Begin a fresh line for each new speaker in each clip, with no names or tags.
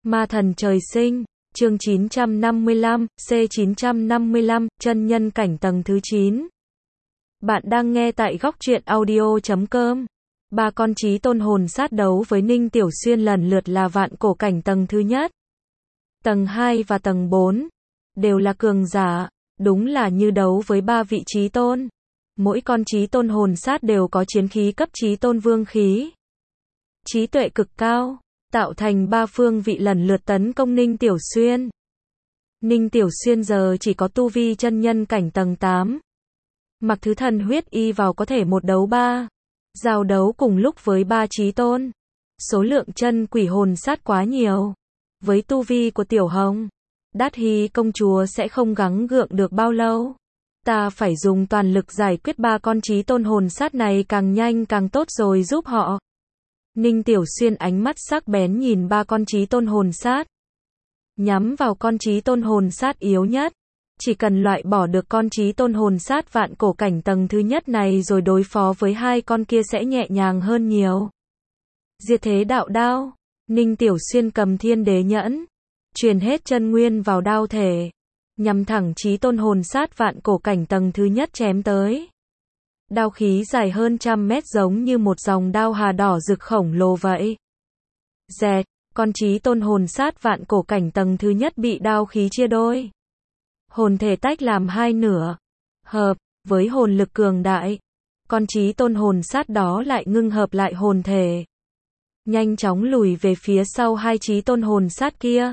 Ma thần trời sinh, chương 955, C955, chân nhân cảnh tầng thứ 9. Bạn đang nghe tại góc truyện audio.com. Ba con chí tôn hồn sát đấu với Ninh Tiểu Xuyên lần lượt là vạn cổ cảnh tầng thứ nhất, tầng 2 và tầng 4. Đều là cường giả, đúng là như đấu với ba vị chí tôn. Mỗi con chí tôn hồn sát đều có chiến khí cấp chí tôn vương khí. Trí tuệ cực cao, tạo thành ba phương vị lần lượt tấn công Ninh Tiểu Xuyên. Ninh Tiểu Xuyên giờ chỉ có tu vi chân nhân cảnh tầng 8. Mặc thứ thần huyết y vào có thể một đấu ba. Giao đấu cùng lúc với ba chí tôn. Số lượng chân quỷ hồn sát quá nhiều. Với tu vi của Tiểu Hồng, Đát Hy công chúa sẽ không gắng gượng được bao lâu. Ta phải dùng toàn lực giải quyết ba con chí tôn hồn sát này càng nhanh càng tốt rồi giúp họ. Ninh Tiểu Xuyên ánh mắt sắc bén nhìn ba con chí tôn hồn sát. Nhắm vào con chí tôn hồn sát yếu nhất. Chỉ cần loại bỏ được con chí tôn hồn sát vạn cổ cảnh tầng thứ nhất này rồi đối phó với hai con kia sẽ nhẹ nhàng hơn nhiều. Diệt thế đạo đao. Ninh Tiểu Xuyên cầm thiên đế nhẫn. Truyền hết chân nguyên vào đao thể. Nhằm thẳng chí tôn hồn sát vạn cổ cảnh tầng thứ nhất chém tới. Đao khí dài hơn 100 mét giống như một dòng đao hà đỏ rực khổng lồ vậy. Dẹt, con chí tôn hồn sát vạn cổ cảnh tầng thứ nhất bị đao khí chia đôi. Hồn thể tách làm hai nửa. Hợp, với hồn lực cường đại. Con chí tôn hồn sát đó lại ngưng hợp lại hồn thể. Nhanh chóng lùi về phía sau hai chí tôn hồn sát kia.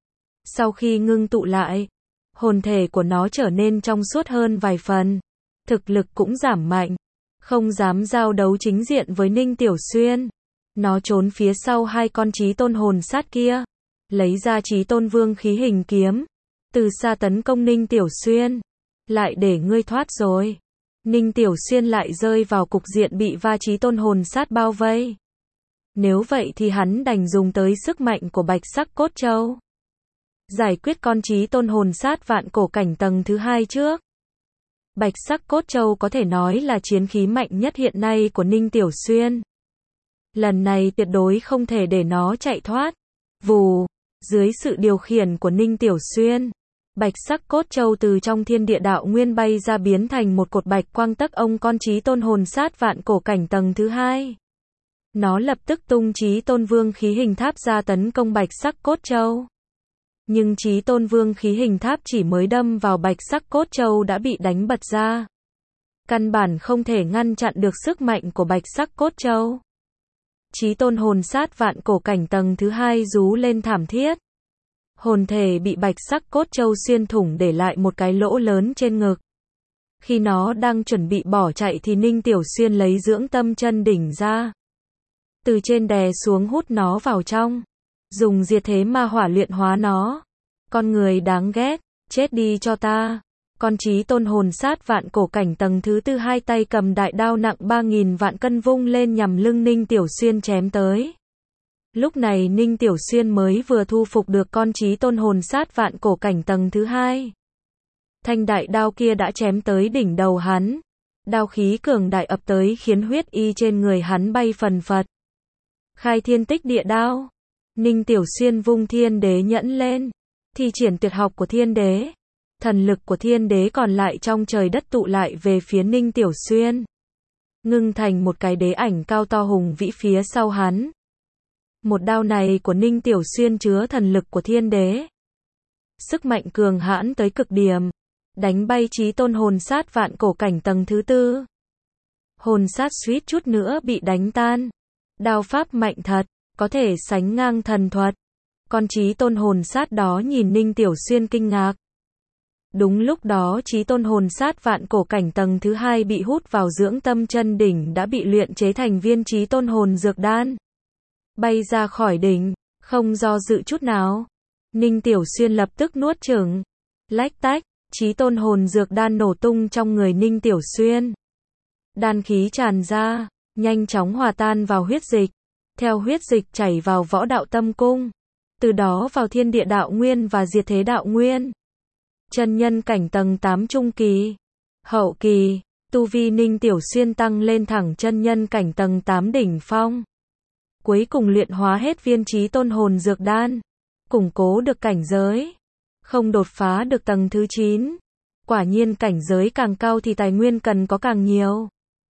Sau khi ngưng tụ lại, hồn thể của nó trở nên trong suốt hơn vài phần. Thực lực cũng giảm mạnh. Không dám giao đấu chính diện với Ninh Tiểu Xuyên. Nó trốn phía sau hai con chí tôn hồn sát kia. Lấy ra chí tôn vương khí hình kiếm. Từ xa tấn công Ninh Tiểu Xuyên. Lại để ngươi thoát rồi. Ninh Tiểu Xuyên lại rơi vào cục diện bị va chí tôn hồn sát bao vây. Nếu vậy thì hắn đành dùng tới sức mạnh của bạch sắc cốt châu. Giải quyết con chí tôn hồn sát vạn cổ cảnh tầng thứ hai trước. Bạch sắc cốt châu có thể nói là chiến khí mạnh nhất hiện nay của Ninh Tiểu Xuyên. Lần này tuyệt đối không thể để nó chạy thoát. Vù, dưới sự điều khiển của Ninh Tiểu Xuyên, bạch sắc cốt châu từ trong thiên địa đạo nguyên bay ra biến thành một cột bạch quang tấc ông con chí tôn hồn sát vạn cổ cảnh tầng thứ hai. Nó lập tức tung chí tôn vương khí hình tháp ra tấn công bạch sắc cốt châu. Nhưng chí tôn vương khí hình tháp chỉ mới đâm vào bạch sắc cốt châu đã bị đánh bật ra. Căn bản không thể ngăn chặn được sức mạnh của bạch sắc cốt châu. Chí tôn hồn sát vạn cổ cảnh tầng thứ hai rú lên thảm thiết. Hồn thể bị bạch sắc cốt châu xuyên thủng để lại một cái lỗ lớn trên ngực. Khi nó đang chuẩn bị bỏ chạy thì Ninh Tiểu Xuyên lấy dưỡng tâm chân đỉnh ra. Từ trên đè xuống hút nó vào trong. Dùng diệt thế ma hỏa luyện hóa nó. Con người đáng ghét, chết đi cho ta. Con chí tôn hồn sát vạn cổ cảnh tầng thứ tư hai tay cầm đại đao nặng 3.000 vạn cân vung lên nhằm lưng Ninh Tiểu Xuyên chém tới. Lúc này Ninh Tiểu Xuyên mới vừa thu phục được con chí tôn hồn sát vạn cổ cảnh tầng thứ hai. Thanh đại đao kia đã chém tới đỉnh đầu hắn. Đao khí cường đại ập tới khiến huyết y trên người hắn bay phần phật. Khai thiên tích địa đao. Ninh Tiểu Xuyên vung thiên đế nhẫn lên. Thi triển tuyệt học của thiên đế. Thần lực của thiên đế còn lại trong trời đất tụ lại về phía Ninh Tiểu Xuyên. Ngưng thành một cái đế ảnh cao to hùng vĩ phía sau hắn. Một đao này của Ninh Tiểu Xuyên chứa thần lực của thiên đế. Sức mạnh cường hãn tới cực điểm. Đánh bay chí tôn hồn sát vạn cổ cảnh tầng thứ tư. Hồn sát suýt chút nữa bị đánh tan. Đao pháp mạnh thật, có thể sánh ngang thần thuật. Con chí tôn hồn sát đó nhìn Ninh Tiểu Xuyên kinh ngạc. Đúng lúc đó chí tôn hồn sát vạn cổ cảnh tầng thứ hai bị hút vào dưỡng tâm chân đỉnh đã bị luyện chế thành viên chí tôn hồn dược đan. Bay ra khỏi đỉnh, không do dự chút nào. Ninh Tiểu Xuyên lập tức nuốt chửng. Lách tách, chí tôn hồn dược đan nổ tung trong người Ninh Tiểu Xuyên. Đan khí tràn ra, nhanh chóng hòa tan vào huyết dịch. Theo huyết dịch chảy vào võ đạo tâm cung. Từ đó vào thiên địa đạo nguyên và diệt thế đạo nguyên. Chân nhân cảnh tầng 8 trung kỳ. Hậu kỳ, tu vi Ninh Tiểu Xuyên tăng lên thẳng chân nhân cảnh tầng 8 đỉnh phong. Cuối cùng luyện hóa hết viên chí tôn hồn dược đan. củng cố được cảnh giới, không đột phá được tầng thứ 9. Quả nhiên cảnh giới càng cao thì tài nguyên cần có càng nhiều.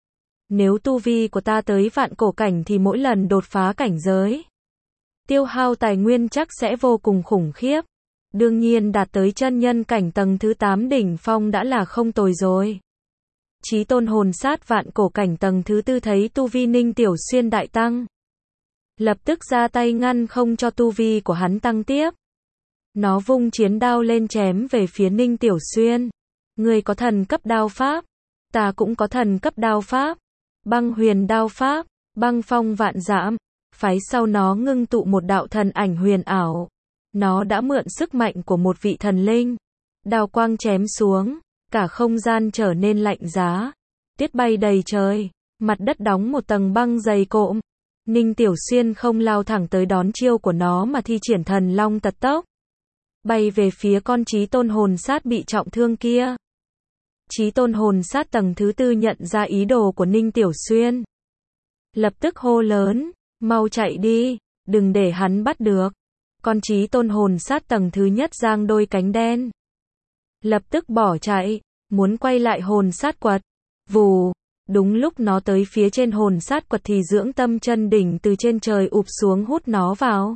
Nếu tu vi của ta tới vạn cổ cảnh thì mỗi lần đột phá cảnh giới, tiêu hao tài nguyên chắc sẽ vô cùng khủng khiếp. Đương nhiên đạt tới chân nhân cảnh tầng thứ 8 đỉnh phong đã là không tồi rồi. Chí tôn hồn sát vạn cổ cảnh tầng thứ 4 thấy tu vi Ninh Tiểu Xuyên đại tăng, lập tức ra tay ngăn không cho tu vi của hắn tăng tiếp. Nó vung chiến đao lên chém về phía Ninh Tiểu Xuyên. Ngươi có thần cấp đao pháp, ta cũng có thần cấp đao pháp. Băng huyền đao pháp, băng phong vạn dạm. Phái sau nó ngưng tụ một đạo thần ảnh huyền ảo. Nó đã mượn sức mạnh của một vị thần linh. Đao quang chém xuống, cả không gian trở nên lạnh giá. Tuyết bay đầy trời, mặt đất đóng một tầng băng dày cộm. Ninh Tiểu Xuyên không lao thẳng tới đón chiêu của nó mà thi triển thần long tật tốc, bay về phía con chí tôn hồn sát bị trọng thương kia. Chí tôn hồn sát tầng thứ 4 nhận ra ý đồ của Ninh Tiểu Xuyên, lập tức hô lớn, mau chạy đi, đừng để hắn bắt được. Con chí tôn hồn sát tầng thứ nhất giang đôi cánh đen, lập tức bỏ chạy, muốn quay lại hồn sát quật. Vù, đúng lúc nó tới phía trên hồn sát quật thì dưỡng tâm chân đỉnh từ trên trời ụp xuống hút nó vào.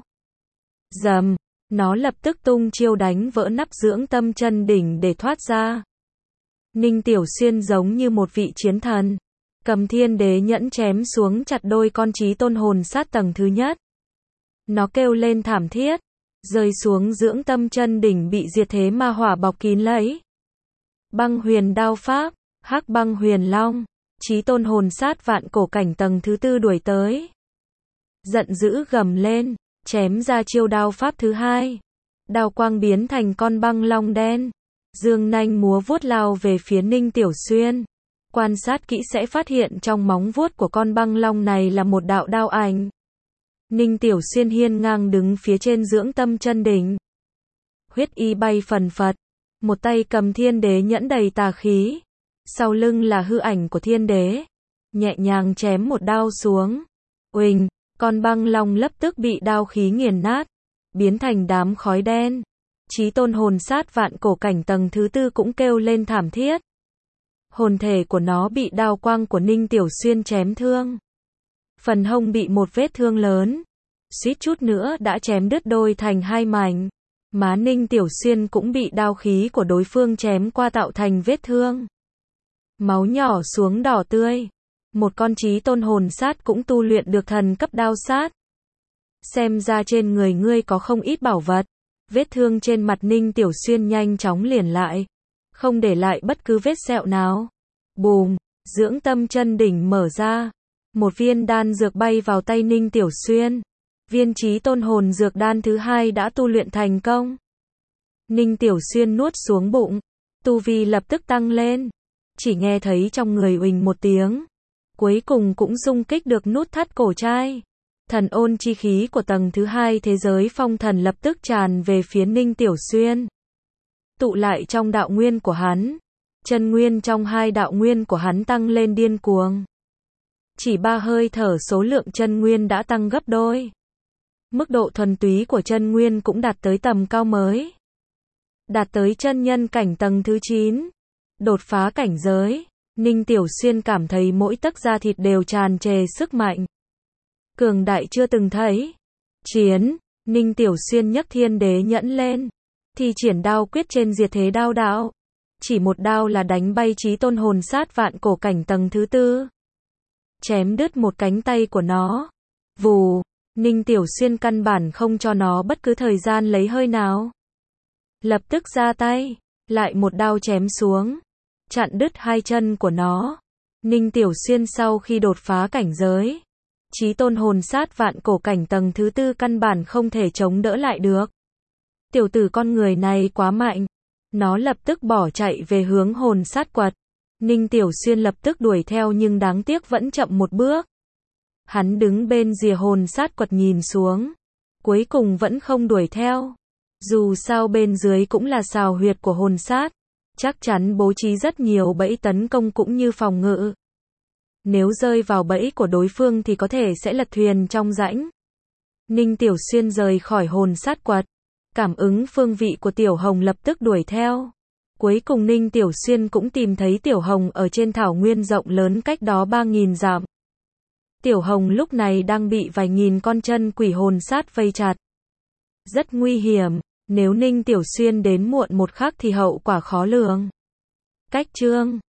Dầm, nó lập tức tung chiêu đánh vỡ nắp dưỡng tâm chân đỉnh để thoát ra. Ninh Tiểu Xuyên giống như một vị chiến thần, cầm thiên đế nhẫn chém xuống chặt đôi con chí tôn hồn sát tầng thứ nhất. Nó kêu lên thảm thiết, rơi xuống dưỡng tâm chân đỉnh bị diệt thế ma hỏa bọc kín lấy. Băng huyền đao pháp, hắc băng huyền long, chí tôn hồn sát vạn cổ cảnh tầng thứ 4 đuổi tới. Giận dữ gầm lên, chém ra chiêu đao pháp thứ hai. Đao quang biến thành con băng long đen, dương nanh múa vuốt lao về phía Ninh Tiểu Xuyên. Quan sát kỹ sẽ phát hiện trong móng vuốt của con băng long này là một đạo đao ảnh. Ninh Tiểu Xuyên hiên ngang đứng phía trên dưỡng tâm chân đỉnh, huyết y bay phần phật, một tay cầm thiên đế nhẫn đầy tà khí, sau lưng là hư ảnh của thiên đế, nhẹ nhàng chém một đao xuống. Uỳnh, con băng long lập tức bị đao khí nghiền nát, biến thành đám khói đen. Chí tôn hồn sát vạn cổ cảnh tầng thứ 4 cũng kêu lên thảm thiết. Hồn thể của nó bị đao quang của Ninh Tiểu Xuyên chém thương, phần hông bị một vết thương lớn, suýt chút nữa đã chém đứt đôi thành hai mảnh. Má Ninh Tiểu Xuyên cũng bị đao khí của đối phương chém qua tạo thành vết thương, máu nhỏ xuống đỏ tươi. Một con chí tôn hồn sát cũng tu luyện được thần cấp đao sát. Xem ra trên người ngươi có không ít bảo vật. Vết thương trên mặt Ninh Tiểu Xuyên nhanh chóng liền lại, không để lại bất cứ vết sẹo nào. Bùm, dưỡng tâm chân đỉnh mở ra, một viên đan dược bay vào tay Ninh Tiểu Xuyên. Viên chí tôn hồn dược đan thứ hai đã tu luyện thành công. Ninh Tiểu Xuyên nuốt xuống bụng, tu vi lập tức tăng lên. Chỉ nghe thấy trong người uỳnh một tiếng, cuối cùng cũng xung kích được nút thắt cổ trai. Thần ôn chi khí của tầng thứ 2 thế giới phong thần lập tức tràn về phía Ninh Tiểu Xuyên, tụ lại trong đạo nguyên của hắn. Chân nguyên trong hai đạo nguyên của hắn tăng lên điên cuồng. Chỉ 3 hơi thở số lượng chân nguyên đã tăng gấp đôi. Mức độ thuần túy của chân nguyên cũng đạt tới tầm cao mới. Đạt tới chân nhân cảnh tầng thứ 9. Đột phá cảnh giới, Ninh Tiểu Xuyên cảm thấy mỗi tấc da thịt đều tràn trề sức mạnh cường đại chưa từng thấy. Chiến, Ninh Tiểu Xuyên nhấc thiên đế nhẫn lên, thi triển đao quyết trên diệt thế đao đạo. Chỉ một đao là đánh bay chí tôn hồn sát vạn cổ cảnh tầng thứ 4, chém đứt một cánh tay của nó. Vù, Ninh Tiểu Xuyên căn bản không cho nó bất cứ thời gian lấy hơi nào, lập tức ra tay, lại một đao chém xuống, chặn đứt hai chân của nó. Ninh Tiểu Xuyên sau khi đột phá cảnh giới, chí tôn hồn sát vạn cổ cảnh tầng thứ 4 căn bản không thể chống đỡ lại được. Tiểu tử con người này quá mạnh. Nó lập tức bỏ chạy về hướng hồn sát quật. Ninh Tiểu Xuyên lập tức đuổi theo nhưng đáng tiếc vẫn chậm một bước. Hắn đứng bên rìa hồn sát quật nhìn xuống, cuối cùng vẫn không đuổi theo. Dù sao bên dưới cũng là sào huyệt của hồn sát, chắc chắn bố trí rất nhiều bẫy tấn công cũng như phòng ngự. Nếu rơi vào bẫy của đối phương thì có thể sẽ lật thuyền trong rãnh. Ninh Tiểu Xuyên rời khỏi hồn sát quật, Cảm ứng phương vị của Tiểu Hồng lập tức đuổi theo. Cuối cùng Ninh Tiểu Xuyên cũng tìm thấy Tiểu Hồng ở trên thảo nguyên rộng lớn cách đó 3.000 dặm. Tiểu Hồng lúc này đang bị vài nghìn con chân quỷ hồn sát vây chặt. Rất nguy hiểm, nếu Ninh Tiểu Xuyên đến muộn một khắc thì hậu quả khó lường. Cách chương